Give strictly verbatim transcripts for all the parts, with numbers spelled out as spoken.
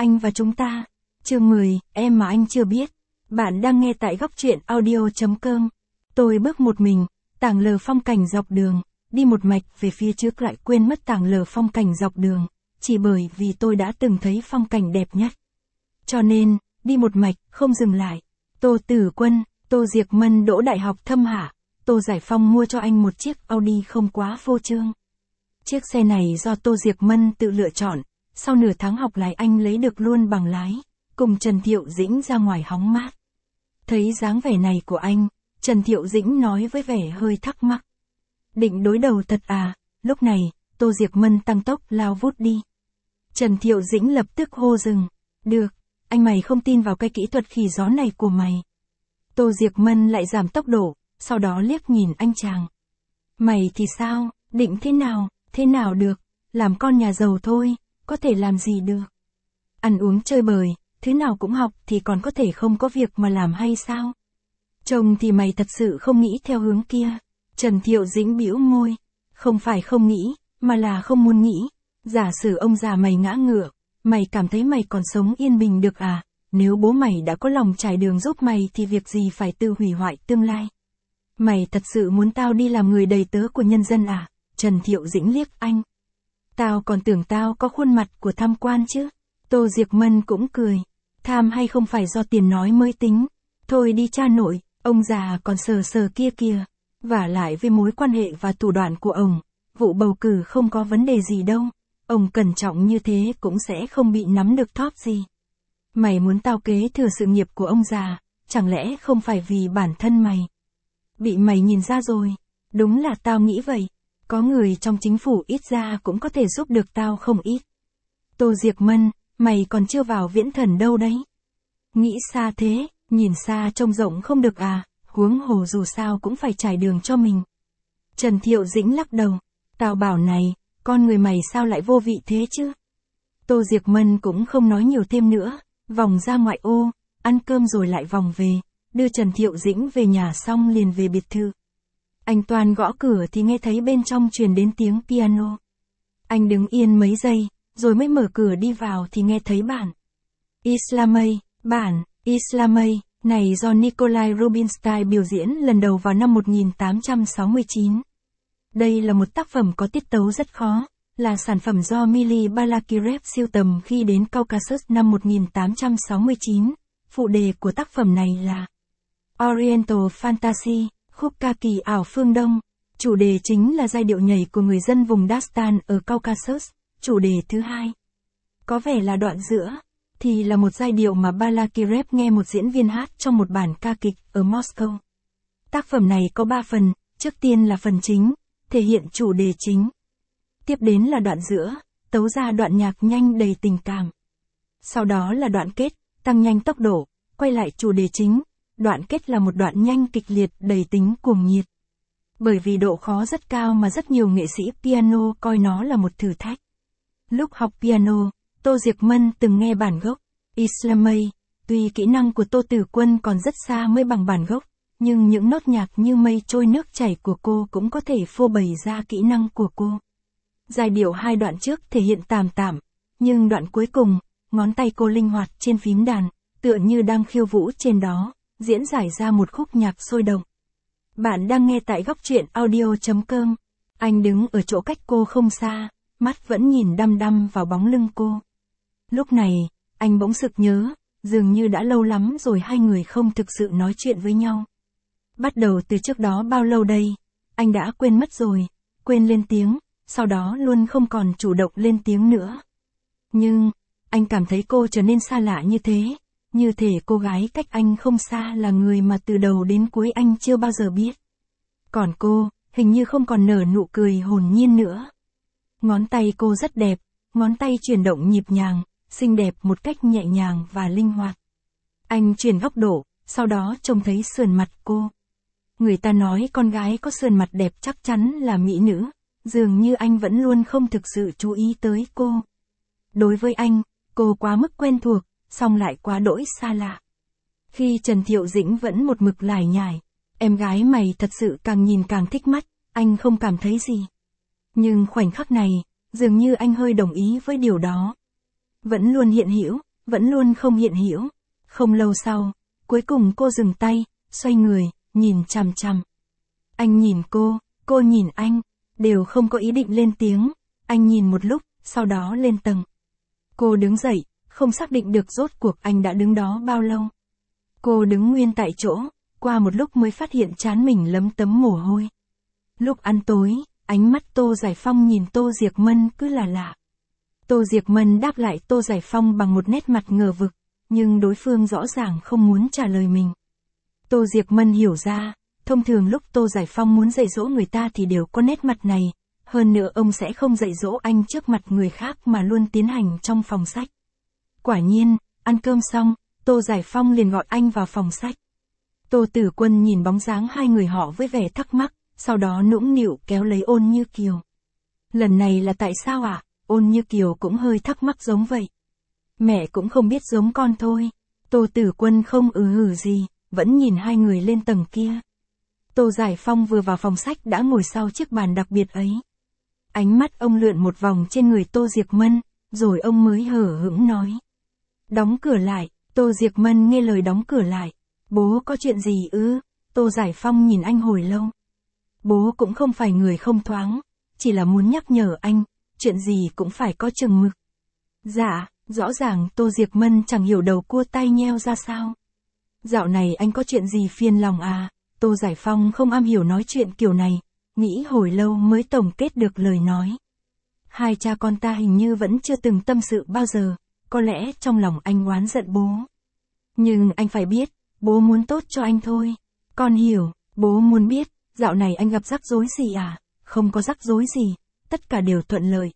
Anh và chúng ta. Chương mười, em mà anh chưa biết. Bạn đang nghe tại góc truyện audio chấm com. Tôi bước một mình, tảng lờ phong cảnh dọc đường, đi một mạch về phía trước lại quên mất tảng lờ phong cảnh dọc đường, chỉ bởi vì tôi đã từng thấy phong cảnh đẹp nhất. Cho nên, đi một mạch, không dừng lại. Tô Tử Quân, Tô Diệc Mân đỗ đại học Thâm Hạ, Tô Giải Phong mua cho anh một chiếc Audi không quá phô trương. Chiếc xe này do Tô Diệc Mân tự lựa chọn, sau nửa tháng học lái anh lấy được luôn bằng lái, cùng Trần Thiệu Dĩnh ra ngoài hóng mát. Thấy dáng vẻ này của anh, Trần Thiệu Dĩnh nói với vẻ hơi thắc mắc. Định đối đầu thật à? Lúc này, Tô Diệc Mân tăng tốc lao vút đi. Trần Thiệu Dĩnh lập tức hô dừng. Được, anh mày không tin vào cái kỹ thuật khỉ gió này của mày. Tô Diệc Mân lại giảm tốc độ, sau đó liếc nhìn anh chàng. Mày thì sao, định thế nào, thế nào được, làm con nhà giàu thôi, có thể làm gì được. Ăn uống chơi bời, thứ nào cũng học thì còn có thể không có việc mà làm hay sao? Chồng thì mày thật sự không nghĩ theo hướng kia. Trần Thiệu Dĩnh bĩu môi. Không phải không nghĩ, mà là không muốn nghĩ. Giả sử ông già mày ngã ngựa, mày cảm thấy mày còn sống yên bình được à? Nếu bố mày đã có lòng trải đường giúp mày thì việc gì phải tự hủy hoại tương lai? Mày thật sự muốn tao đi làm người đầy tớ của nhân dân à? Trần Thiệu Dĩnh liếc anh. Tao còn tưởng tao có khuôn mặt của tham quan chứ. Tô Diệc Mân cũng cười. Tham hay không phải do tiền nói mới tính. Thôi đi cha nội, ông già còn sờ sờ kia kìa. Vả lại với mối quan hệ và thủ đoạn của ông, vụ bầu cử không có vấn đề gì đâu. Ông cẩn trọng như thế cũng sẽ không bị nắm được thóp gì. Mày muốn tao kế thừa sự nghiệp của ông già, chẳng lẽ không phải vì bản thân mày? Bị mày nhìn ra rồi. Đúng là tao nghĩ vậy. Có người trong chính phủ ít ra cũng có thể giúp được tao không ít. Tô Diệc Mân, mày còn chưa vào viễn thần đâu đấy. Nghĩ xa thế, nhìn xa trông rộng không được à, huống hồ dù sao cũng phải trải đường cho mình. Trần Thiệu Dĩnh lắc đầu. Tao bảo này, con người mày sao lại vô vị thế chứ? Tô Diệc Mân cũng không nói nhiều thêm nữa, vòng ra ngoại ô, ăn cơm rồi lại vòng về, đưa Trần Thiệu Dĩnh về nhà xong liền về biệt thự. Anh toàn gõ cửa thì nghe thấy bên trong truyền đến tiếng piano. Anh đứng yên mấy giây, rồi mới mở cửa đi vào thì nghe thấy bản Islamay, bản Islamay này do Nikolai Rubinstein biểu diễn lần đầu vào năm một nghìn tám trăm sáu mươi chín. Đây là một tác phẩm có tiết tấu rất khó, là sản phẩm do Mili Balakirev sưu tầm khi đến Caucasus năm một nghìn tám trăm sáu mươi chín. Phụ đề của tác phẩm này là Oriental Fantasy, khúc ca kỳ ảo phương Đông. Chủ đề chính là giai điệu nhảy của người dân vùng Dastan ở Caucasus. Chủ đề thứ hai, có vẻ là đoạn giữa, thì là một giai điệu mà Balakirev nghe một diễn viên hát trong một bản ca kịch ở Moscow. Tác phẩm này có ba phần, trước tiên là phần chính, thể hiện chủ đề chính. Tiếp đến là đoạn giữa, tấu ra đoạn nhạc nhanh đầy tình cảm. Sau đó là đoạn kết, tăng nhanh tốc độ, quay lại chủ đề chính. Đoạn kết là một đoạn nhanh kịch liệt đầy tính cuồng nhiệt. Bởi vì độ khó rất cao mà rất nhiều nghệ sĩ piano coi nó là một thử thách. Lúc học piano, Tô Diệc Mân từng nghe bản gốc Islamay. Tuy kỹ năng của Tô Tử Quân còn rất xa mới bằng bản gốc, nhưng những nốt nhạc như mây trôi nước chảy của cô cũng có thể phô bày ra kỹ năng của cô. Giai điệu hai đoạn trước thể hiện tạm tạm, nhưng đoạn cuối cùng, ngón tay cô linh hoạt trên phím đàn, tựa như đang khiêu vũ trên đó, diễn giải ra một khúc nhạc sôi động. Bạn đang nghe tại góc truyện audio chấm com. Anh đứng ở chỗ cách cô không xa, mắt vẫn nhìn đăm đăm vào bóng lưng cô. Lúc này, anh bỗng sực nhớ, dường như đã lâu lắm rồi hai người không thực sự nói chuyện với nhau. Bắt đầu từ trước đó bao lâu đây, anh đã quên mất rồi, quên lên tiếng, sau đó luôn không còn chủ động lên tiếng nữa. Nhưng, anh cảm thấy cô trở nên xa lạ như thế, như thể cô gái cách anh không xa là người mà từ đầu đến cuối anh chưa bao giờ biết. Còn cô, hình như không còn nở nụ cười hồn nhiên nữa. Ngón tay cô rất đẹp, ngón tay chuyển động nhịp nhàng, xinh đẹp một cách nhẹ nhàng và linh hoạt. Anh chuyển góc độ, sau đó trông thấy sườn mặt cô. Người ta nói con gái có sườn mặt đẹp chắc chắn là mỹ nữ, dường như anh vẫn luôn không thực sự chú ý tới cô. Đối với anh, cô quá mức quen thuộc, song lại quá đỗi xa lạ. Khi Trần Thiệu Dĩnh vẫn một mực lải nhải, em gái mày thật sự càng nhìn càng thích mắt, anh không cảm thấy gì. Nhưng khoảnh khắc này, dường như anh hơi đồng ý với điều đó. Vẫn luôn hiện hữu, vẫn luôn không hiện hữu. Không lâu sau, cuối cùng cô dừng tay, xoay người, nhìn chằm chằm. Anh nhìn cô, cô nhìn anh, đều không có ý định lên tiếng. Anh nhìn một lúc, sau đó lên tầng. Cô đứng dậy, không xác định được rốt cuộc anh đã đứng đó bao lâu. Cô đứng nguyên tại chỗ, qua một lúc mới phát hiện trán mình lấm tấm mồ hôi. Lúc ăn tối, ánh mắt Tô Giải Phong nhìn Tô Diệc Mân cứ là lạ. Tô Diệc Mân đáp lại Tô Giải Phong bằng một nét mặt ngờ vực, nhưng đối phương rõ ràng không muốn trả lời mình. Tô Diệc Mân hiểu ra, thông thường lúc Tô Giải Phong muốn dạy dỗ người ta thì đều có nét mặt này, hơn nữa ông sẽ không dạy dỗ anh trước mặt người khác mà luôn tiến hành trong phòng sách. Quả nhiên, ăn cơm xong, Tô Giải Phong liền gọi anh vào phòng sách. Tô Tử Quân nhìn bóng dáng hai người họ với vẻ thắc mắc, sau đó nũng nịu kéo lấy Ôn Như Kiều. Lần này là tại sao ạ? À? Ôn Như Kiều cũng hơi thắc mắc giống vậy. Mẹ cũng không biết giống con thôi. Tô Tử Quân không ừ hử gì, vẫn nhìn hai người lên tầng kia. Tô Giải Phong vừa vào phòng sách đã ngồi sau chiếc bàn đặc biệt ấy. Ánh mắt ông lượn một vòng trên người Tô Diệc Mân, rồi ông mới hở hững nói. Đóng cửa lại. Tô Diệc Mân nghe lời đóng cửa lại. Bố có chuyện gì ư? Tô Giải Phong nhìn anh hồi lâu. Bố cũng không phải người không thoáng, chỉ là muốn nhắc nhở anh, chuyện gì cũng phải có chừng mực. Dạ, rõ ràng Tô Diệc Mân chẳng hiểu đầu cua tai nheo ra sao. Dạo này anh có chuyện gì phiền lòng à? Tô Giải Phong không am hiểu nói chuyện kiểu này, nghĩ hồi lâu mới tổng kết được lời nói. Hai cha con ta hình như vẫn chưa từng tâm sự bao giờ, có lẽ trong lòng anh oán giận bố. Nhưng anh phải biết, bố muốn tốt cho anh thôi. Con hiểu, bố muốn biết, dạo này anh gặp rắc rối gì à? Không có rắc rối gì, tất cả đều thuận lợi.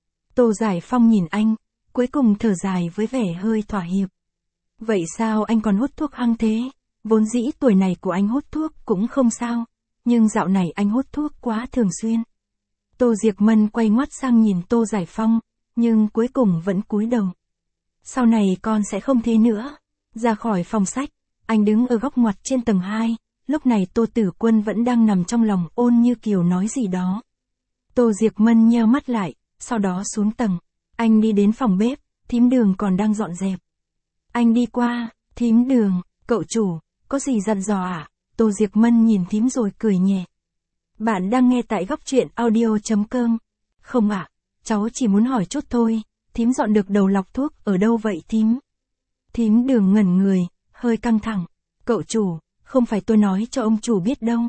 Tô Giải Phong nhìn anh, cuối cùng thở dài với vẻ hơi thỏa hiệp. Vậy sao anh còn hút thuốc hăng thế? Vốn dĩ tuổi này của anh hút thuốc cũng không sao, nhưng dạo này anh hút thuốc quá thường xuyên. Tô Diệc Mân quay ngoắt sang nhìn Tô Giải Phong, nhưng cuối cùng vẫn cúi đầu. Sau này con sẽ không thế nữa. Ra khỏi phòng sách, anh đứng ở góc ngoặt trên tầng hai, lúc này Tô Tử Quân vẫn đang nằm trong lòng Ôn Như Kiều nói gì đó. Tô Diệc Mân nheo mắt lại, sau đó xuống tầng. Anh đi đến phòng bếp, thím Đường còn đang dọn dẹp. Anh đi qua, thím Đường, cậu chủ, có gì dặn dò à? Tô Diệc Mân nhìn thím rồi cười nhẹ. Bạn đang nghe tại góc truyện audio chấm com. Không ạ, à, cháu chỉ muốn hỏi chút thôi, thím dọn được đầu lọc thuốc ở đâu vậy thím? Thím Đường ngẩn người, hơi căng thẳng. Cậu chủ, không phải tôi nói cho ông chủ biết đâu.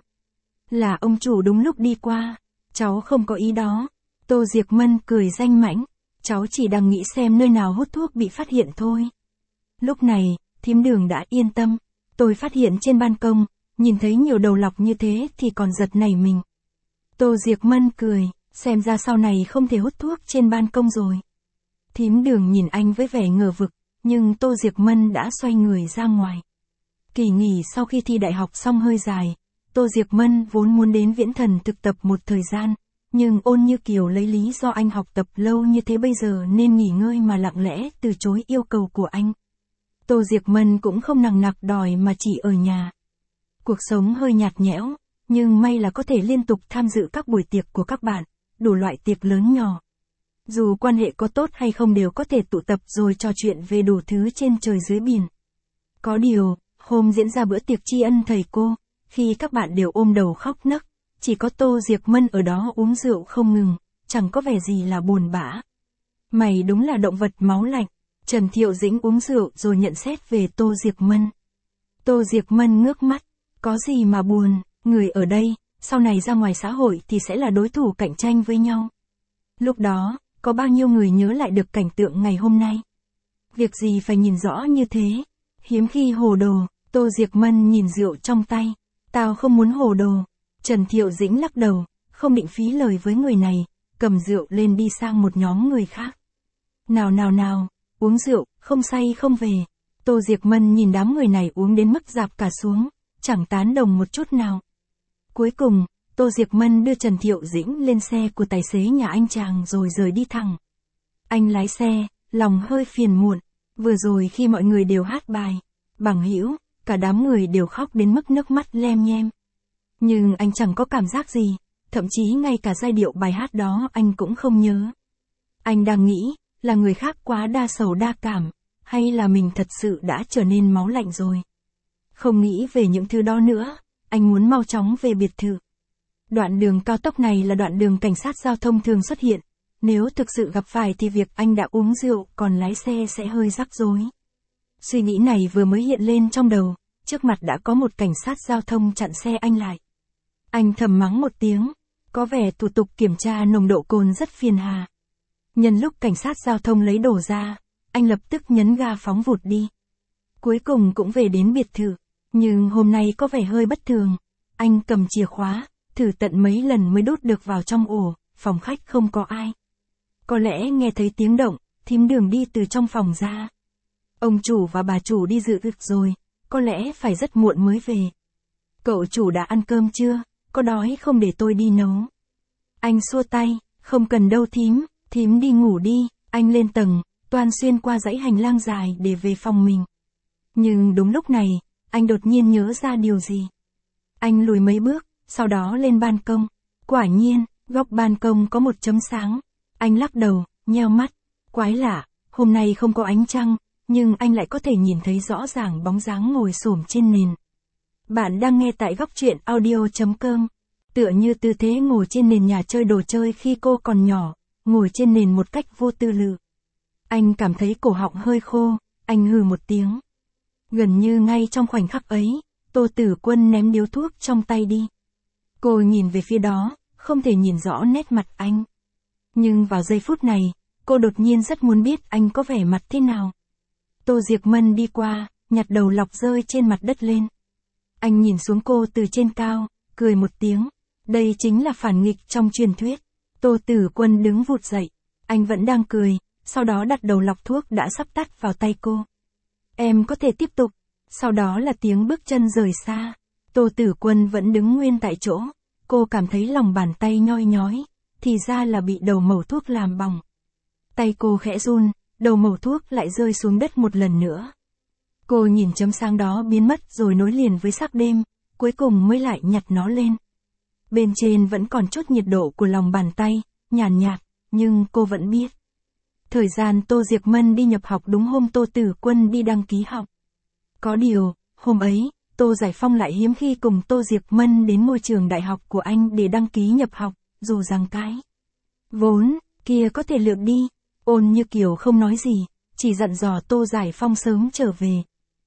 Là ông chủ đúng lúc đi qua, cháu không có ý đó. Tô Diệc Mân cười danh mãnh, cháu chỉ đang nghĩ xem nơi nào hút thuốc bị phát hiện thôi. Lúc này, thím Đường đã yên tâm. Tôi phát hiện trên ban công, nhìn thấy nhiều đầu lọc như thế thì còn giật nảy mình. Tô Diệc Mân cười, xem ra sau này không thể hút thuốc trên ban công rồi. Thím Đường nhìn anh với vẻ ngờ vực, nhưng Tô Diệc Mân đã xoay người ra ngoài. Kỳ nghỉ sau khi thi đại học xong hơi dài, Tô Diệc Mân vốn muốn đến Viễn Thần thực tập một thời gian, nhưng Ôn Như Kiều lấy lý do anh học tập lâu như thế bây giờ nên nghỉ ngơi mà lặng lẽ từ chối yêu cầu của anh. Tô Diệc Mân cũng không nằng nặc đòi mà chỉ ở nhà. Cuộc sống hơi nhạt nhẽo, nhưng may là có thể liên tục tham dự các buổi tiệc của các bạn, đủ loại tiệc lớn nhỏ. Dù quan hệ có tốt hay không đều có thể tụ tập rồi trò chuyện về đủ thứ trên trời dưới biển. Có điều, hôm diễn ra bữa tiệc tri ân thầy cô, khi các bạn đều ôm đầu khóc nấc, chỉ có Tô Diệc Mân ở đó uống rượu không ngừng, chẳng có vẻ gì là buồn bã. Mày đúng là động vật máu lạnh. Trần Thiệu Dĩnh uống rượu rồi nhận xét về Tô Diệc Mân. Tô Diệc Mân ngước mắt, có gì mà buồn, người ở đây, sau này ra ngoài xã hội thì sẽ là đối thủ cạnh tranh với nhau. Lúc đó, có bao nhiêu người nhớ lại được cảnh tượng ngày hôm nay? Việc gì phải nhìn rõ như thế? Hiếm khi hồ đồ. Tô Diệc Mân nhìn rượu trong tay. Tao không muốn hồ đồ. Trần Thiệu Dĩnh lắc đầu, không định phí lời với người này, cầm rượu lên đi sang một nhóm người khác. Nào nào nào, uống rượu, không say không về. Tô Diệc Mân nhìn đám người này uống đến mức dạp cả xuống, chẳng tán đồng một chút nào. Cuối cùng, Tô Diệc Mân đưa Trần Thiệu Dĩnh lên xe của tài xế nhà anh chàng rồi rời đi thẳng. Anh lái xe, lòng hơi phiền muộn, vừa rồi khi mọi người đều hát bài, bằng hữu, cả đám người đều khóc đến mức nước mắt lem nhem. Nhưng anh chẳng có cảm giác gì, thậm chí ngay cả giai điệu bài hát đó anh cũng không nhớ. Anh đang nghĩ, là người khác quá đa sầu đa cảm, hay hay là mình thật sự đã trở nên máu lạnh rồi. Không nghĩ về những thứ đó nữa, anh muốn mau chóng về biệt thự. Đoạn đường cao tốc này là đoạn đường cảnh sát giao thông thường xuất hiện, nếu thực sự gặp phải thì việc anh đã uống rượu còn lái xe sẽ hơi rắc rối. Suy nghĩ này vừa mới hiện lên trong đầu, trước mặt đã có một cảnh sát giao thông chặn xe anh lại. Anh thầm mắng một tiếng, có vẻ thủ tục kiểm tra nồng độ cồn rất phiền hà. Nhân lúc cảnh sát giao thông lấy đồ ra, anh lập tức nhấn ga phóng vụt đi. Cuối cùng cũng về đến biệt thự, nhưng hôm nay có vẻ hơi bất thường. Anh cầm chìa khóa, thử tận mấy lần mới đút được vào trong ổ, phòng khách không có ai. Có lẽ nghe thấy tiếng động, thím Đường đi từ trong phòng ra. Ông chủ và bà chủ đi dự tiệc rồi, có lẽ phải rất muộn mới về. Cậu chủ đã ăn cơm chưa, có đói không để tôi đi nấu? Anh xua tay, không cần đâu thím, thím đi ngủ đi. Anh lên tầng, toan xuyên qua dãy hành lang dài để về phòng mình. Nhưng đúng lúc này, anh đột nhiên nhớ ra điều gì. Anh lùi mấy bước, sau đó lên ban công. Quả nhiên, góc ban công có một chấm sáng. Anh lắc đầu, nheo mắt. Quái lạ, hôm nay không có ánh trăng, nhưng anh lại có thể nhìn thấy rõ ràng bóng dáng ngồi xổm trên nền. Bạn đang nghe tại góc truyện audio chấm com. Tựa như tư thế ngồi trên nền nhà chơi đồ chơi khi cô còn nhỏ, ngồi trên nền một cách vô tư lự. Anh cảm thấy cổ họng hơi khô, anh hừ một tiếng. Gần như ngay trong khoảnh khắc ấy, Tô Tử Quân ném điếu thuốc trong tay đi. Cô nhìn về phía đó, không thể nhìn rõ nét mặt anh. Nhưng vào giây phút này, cô đột nhiên rất muốn biết anh có vẻ mặt thế nào. Tô Diệc Mân đi qua, nhặt đầu lọc rơi trên mặt đất lên. Anh nhìn xuống cô từ trên cao, cười một tiếng. Đây chính là phản nghịch trong truyền thuyết. Tô Tử Quân đứng vụt dậy. Anh vẫn đang cười, sau đó đặt đầu lọc thuốc đã sắp tắt vào tay cô. Em có thể tiếp tục. Sau đó là tiếng bước chân rời xa. Tô Tử Quân vẫn đứng nguyên tại chỗ. Cô cảm thấy lòng bàn tay nhoi nhói. Thì ra là bị đầu mẩu thuốc làm bỏng. Tay cô khẽ run, đầu mẩu thuốc lại rơi xuống đất một lần nữa. Cô nhìn chấm sáng đó biến mất rồi nối liền với sắc đêm, cuối cùng mới lại nhặt nó lên. Bên trên vẫn còn chút nhiệt độ của lòng bàn tay, nhàn nhạt, nhạt, nhưng cô vẫn biết. Thời gian Tô Diệc Mân đi nhập học đúng hôm Tô Tử Quân đi đăng ký học. Có điều, hôm ấy, Tô Giải Phong lại hiếm khi cùng Tô Diệc Mân đến ngôi trường đại học của anh để đăng ký nhập học, dù rằng cái vốn kia có thể lượm đi. Ôn Như Kiều không nói gì, chỉ dặn dò Tô Giải Phong sớm trở về.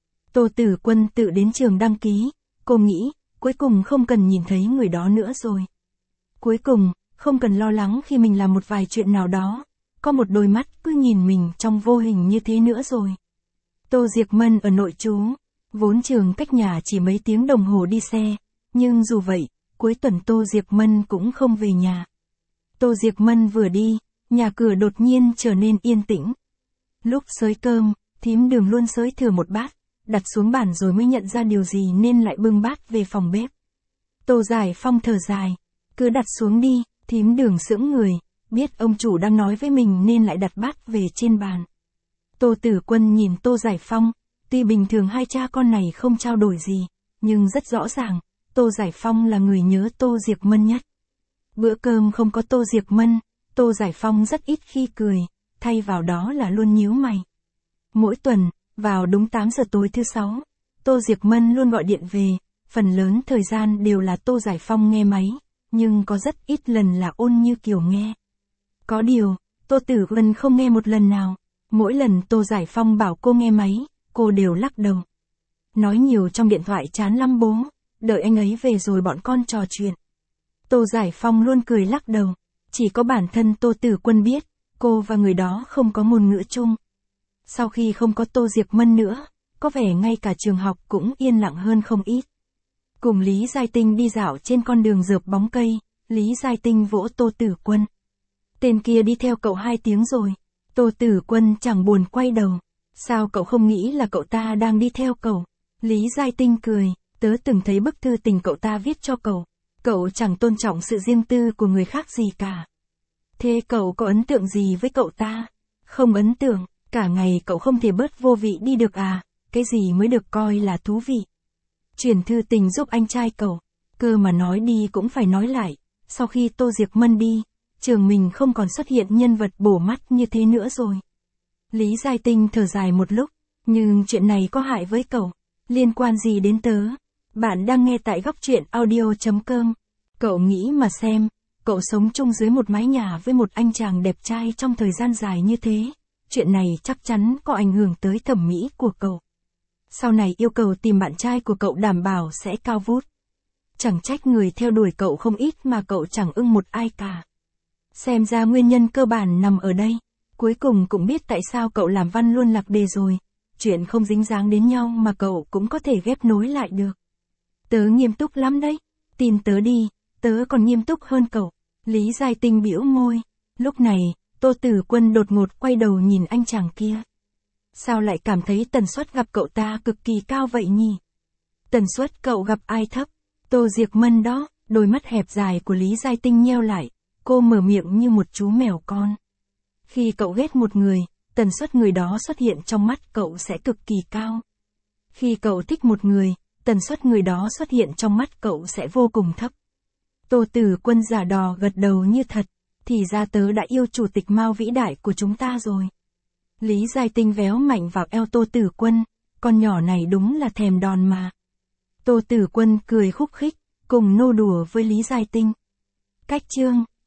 Tô Tử Quân tự đến trường đăng ký, cô nghĩ, cuối cùng không cần nhìn thấy người đó nữa rồi. Cuối cùng, không cần lo lắng khi mình làm một vài chuyện nào đó, có một đôi mắt cứ nhìn mình trong vô hình như thế nữa rồi. Tô Diệc Mân ở nội trú, vốn trường cách nhà chỉ mấy tiếng đồng hồ đi xe, nhưng dù vậy, cuối tuần Tô Diệc Mân cũng không về nhà. Tô Diệc Mân vừa đi, nhà cửa đột nhiên trở nên yên tĩnh. Lúc xới cơm, thím Đường luôn xới thừa một bát, đặt xuống bàn rồi mới nhận ra điều gì nên lại bưng bát về phòng bếp. Tô Giải Phong thở dài, cứ đặt xuống đi. Thím Đường sững người, biết ông chủ đang nói với mình nên lại đặt bát về trên bàn. Tô Tử Quân nhìn Tô Giải Phong, tuy bình thường hai cha con này không trao đổi gì, nhưng rất rõ ràng, Tô Giải Phong là người nhớ Tô Diệc Mân nhất. Bữa cơm không có Tô Diệc Mân, Tô Giải Phong rất ít khi cười, thay vào đó là luôn nhíu mày. Mỗi tuần, vào đúng tám giờ tối thứ sáu, Tô Diệc Mân luôn gọi điện về, phần lớn thời gian đều là Tô Giải Phong nghe máy, nhưng có rất ít lần là Ôn Như Kiều nghe. Có điều, Tô Tử Quân không nghe một lần nào, mỗi lần Tô Giải Phong bảo cô nghe máy, cô đều lắc đầu. Nói nhiều trong điện thoại chán lắm bố, đợi anh ấy về rồi bọn con trò chuyện. Tô Giải Phong luôn cười lắc đầu, chỉ có bản thân Tô Tử Quân biết, cô và người đó không có ngôn ngữ chung. Sau khi không có Tô Diệc Mân nữa, có vẻ ngay cả trường học cũng yên lặng hơn không ít. Cùng Lý Giai Tinh đi dạo trên con đường rợp bóng cây, Lý Giai Tinh vỗ Tô Tử Quân. Tên kia đi theo cậu hai tiếng rồi. Tô Tử Quân chẳng buồn quay đầu. Sao cậu không nghĩ là cậu ta đang đi theo cậu? Lý Giai Tinh cười, tớ từng thấy bức thư tình cậu ta viết cho cậu. Cậu chẳng tôn trọng sự riêng tư của người khác gì cả. Thế cậu có ấn tượng gì với cậu ta? Không ấn tượng, cả ngày cậu không thể bớt vô vị đi được à? Cái gì mới được coi là thú vị? Chuyển thư tình giúp anh trai cậu. Cơ mà nói đi cũng phải nói lại. Sau khi Tô Diệc Mân đi, trường mình không còn xuất hiện nhân vật bổ mắt như thế nữa rồi. Lý Giai Tinh thở dài một lúc, Nhưng chuyện này có hại với cậu. Liên quan gì đến tớ? Bạn đang nghe tại góc truyện audio.com. Cậu nghĩ mà xem, cậu sống chung dưới một mái nhà với một anh chàng đẹp trai trong thời gian dài như thế. Chuyện này chắc chắn có ảnh hưởng tới thẩm mỹ của cậu. Sau này yêu cầu tìm bạn trai của cậu đảm bảo sẽ cao vút. Chẳng trách người theo đuổi cậu không ít mà cậu chẳng ưng một ai cả. Xem ra nguyên nhân cơ bản nằm ở đây. Cuối cùng cũng biết tại sao cậu làm văn luôn lạc đề rồi. Chuyện không dính dáng đến nhau mà cậu cũng có thể ghép nối lại được. Tớ nghiêm túc lắm đấy. Tin tớ đi, tớ còn nghiêm túc hơn cậu. Lý Giai Tinh bĩu môi. Lúc này, Tô Tử Quân đột ngột quay đầu nhìn anh chàng kia. Sao lại cảm thấy tần suất gặp cậu ta cực kỳ cao vậy nhỉ? Tần suất cậu gặp ai thấp? Tô Diệc Mân đó. Đôi mắt hẹp dài của Lý Giai Tinh nheo lại. Cô mở miệng như một chú mèo con. Khi cậu ghét một người, tần suất người đó xuất hiện trong mắt cậu sẽ cực kỳ cao. Khi cậu thích một người, tần suất người đó xuất hiện trong mắt cậu sẽ vô cùng thấp. Tô Tử Quân giả đò gật đầu như thật. Thì ra tớ đã yêu chủ tịch Mao vĩ đại của chúng ta rồi. Lý Giai Tinh véo mạnh vào eo Tô Tử Quân. Con nhỏ này đúng là thèm đòn mà. Tô Tử Quân cười khúc khích, cùng nô đùa với Lý Giai Tinh. Cách chương